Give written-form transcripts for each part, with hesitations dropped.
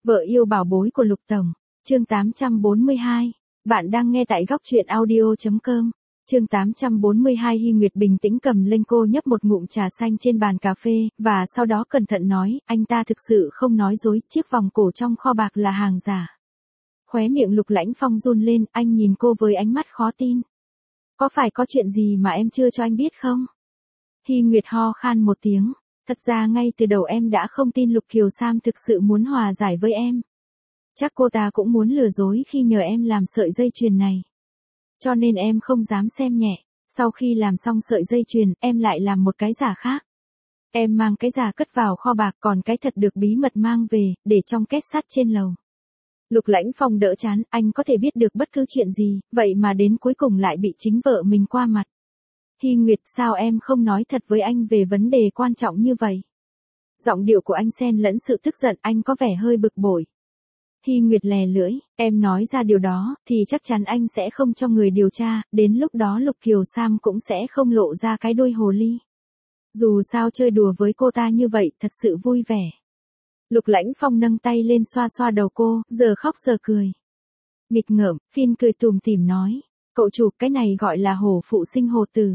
Vợ yêu bảo bối của Lục Tổng. Chương 842. Bạn đang nghe tại góc truyện audio.com. Chương 842. Hy Nguyệt bình tĩnh cầm lên cô nhấp một ngụm trà xanh trên bàn cà phê, và sau đó cẩn thận nói, anh ta thực sự không nói dối, chiếc vòng cổ trong kho bạc là hàng giả. Khóe miệng Lục Lãnh Phong run lên, anh nhìn cô với ánh mắt khó tin. Có phải có chuyện gì mà em chưa cho anh biết không? Hy Nguyệt ho khan một tiếng. Thật ra ngay từ đầu em đã không tin Lục Kiều Sam thực sự muốn hòa giải với em. Chắc cô ta cũng muốn lừa dối khi nhờ em làm sợi dây chuyền này. Cho nên em không dám xem nhẹ. Sau khi làm xong sợi dây chuyền, em lại làm một cái giả khác. Em mang cái giả cất vào kho bạc, còn cái thật được bí mật mang về, để trong két sắt trên lầu. Lục Lãnh Phong đỡ chán, anh có thể biết được bất cứ chuyện gì, vậy mà đến cuối cùng lại bị chính vợ mình qua mặt. Hy Nguyệt, sao em không nói thật với anh về vấn đề quan trọng như vậy? Giọng điệu của anh xen lẫn sự tức giận, anh có vẻ hơi bực bội. Hy Nguyệt lè lưỡi, em nói ra điều đó, thì chắc chắn anh sẽ không cho người điều tra, đến lúc đó Lục Kiều Sam cũng sẽ không lộ ra cái đuôi hồ ly. Dù sao chơi đùa với cô ta như vậy, thật sự vui vẻ. Lục Lãnh Phong nâng tay lên xoa xoa đầu cô, giờ khóc giờ cười. Nghịch ngợm, Phin cười tủm tỉm nói, cậu chủ, cái này gọi là hổ phụ sinh hổ tử.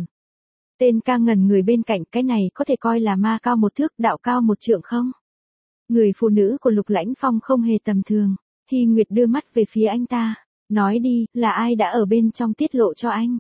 Tên ca ngẩn người bên cạnh, cái này có thể coi là ma cao một thước, đạo cao một trượng không? Người phụ nữ của Lục Lãnh Phong không hề tầm thường. Hy Nguyệt đưa mắt về phía anh ta, nói đi, là ai đã ở bên trong tiết lộ cho anh?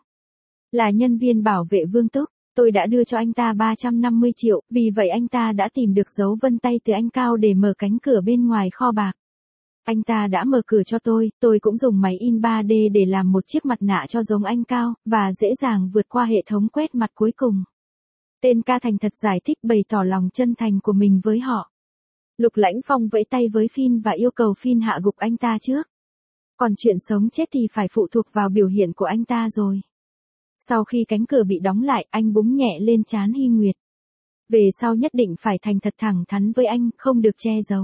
Là nhân viên bảo vệ Vương Túc, tôi đã đưa cho anh ta 350 triệu, vì vậy anh ta đã tìm được dấu vân tay từ anh Cao để mở cánh cửa bên ngoài kho bạc. Anh ta đã mở cửa cho tôi cũng dùng máy in 3D để làm một chiếc mặt nạ cho giống anh Cao, và dễ dàng vượt qua hệ thống quét mặt cuối cùng. Tên ca thành thật giải thích, bày tỏ lòng chân thành của mình với họ. Lục Lãnh Phong vẫy tay với Phin và yêu cầu Phin hạ gục anh ta trước. Còn chuyện sống chết thì phải phụ thuộc vào biểu hiện của anh ta rồi. Sau khi cánh cửa bị đóng lại, anh búng nhẹ lên trán Hy Nguyệt. Về sau nhất định phải thành thật thẳng thắn với anh, không được che giấu.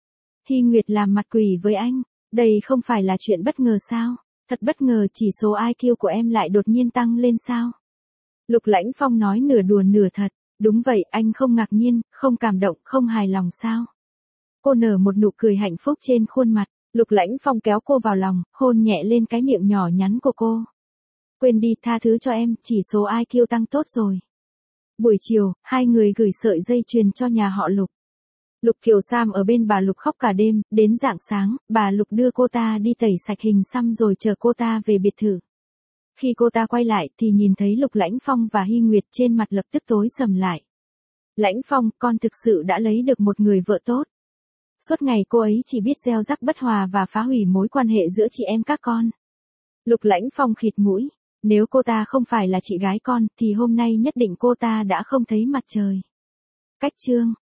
Hy Nguyệt làm mặt quỷ với anh, đây không phải là chuyện bất ngờ sao? Thật bất ngờ, chỉ số IQ của em lại đột nhiên tăng lên sao? Lục Lãnh Phong nói nửa đùa nửa thật, đúng vậy, anh không ngạc nhiên, không cảm động, không hài lòng sao? Cô nở một nụ cười hạnh phúc trên khuôn mặt, Lục Lãnh Phong kéo cô vào lòng, hôn nhẹ lên cái miệng nhỏ nhắn của cô. Quên đi, tha thứ cho em, chỉ số IQ tăng tốt rồi. Buổi chiều, hai người gửi sợi dây chuyền cho nhà họ Lục. Lục Kiều Sam ở bên bà Lục khóc cả đêm, đến rạng sáng, bà Lục đưa cô ta đi tẩy sạch hình xăm rồi chờ cô ta về biệt thự. Khi cô ta quay lại thì nhìn thấy Lục Lãnh Phong và Hy Nguyệt, trên mặt lập tức tối sầm lại. Lãnh Phong, con thực sự đã lấy được một người vợ tốt. Suốt ngày cô ấy chỉ biết gieo rắc bất hòa và phá hủy mối quan hệ giữa chị em các con. Lục Lãnh Phong khịt mũi, nếu cô ta không phải là chị gái con thì hôm nay nhất định cô ta đã không thấy mặt trời. Cách chương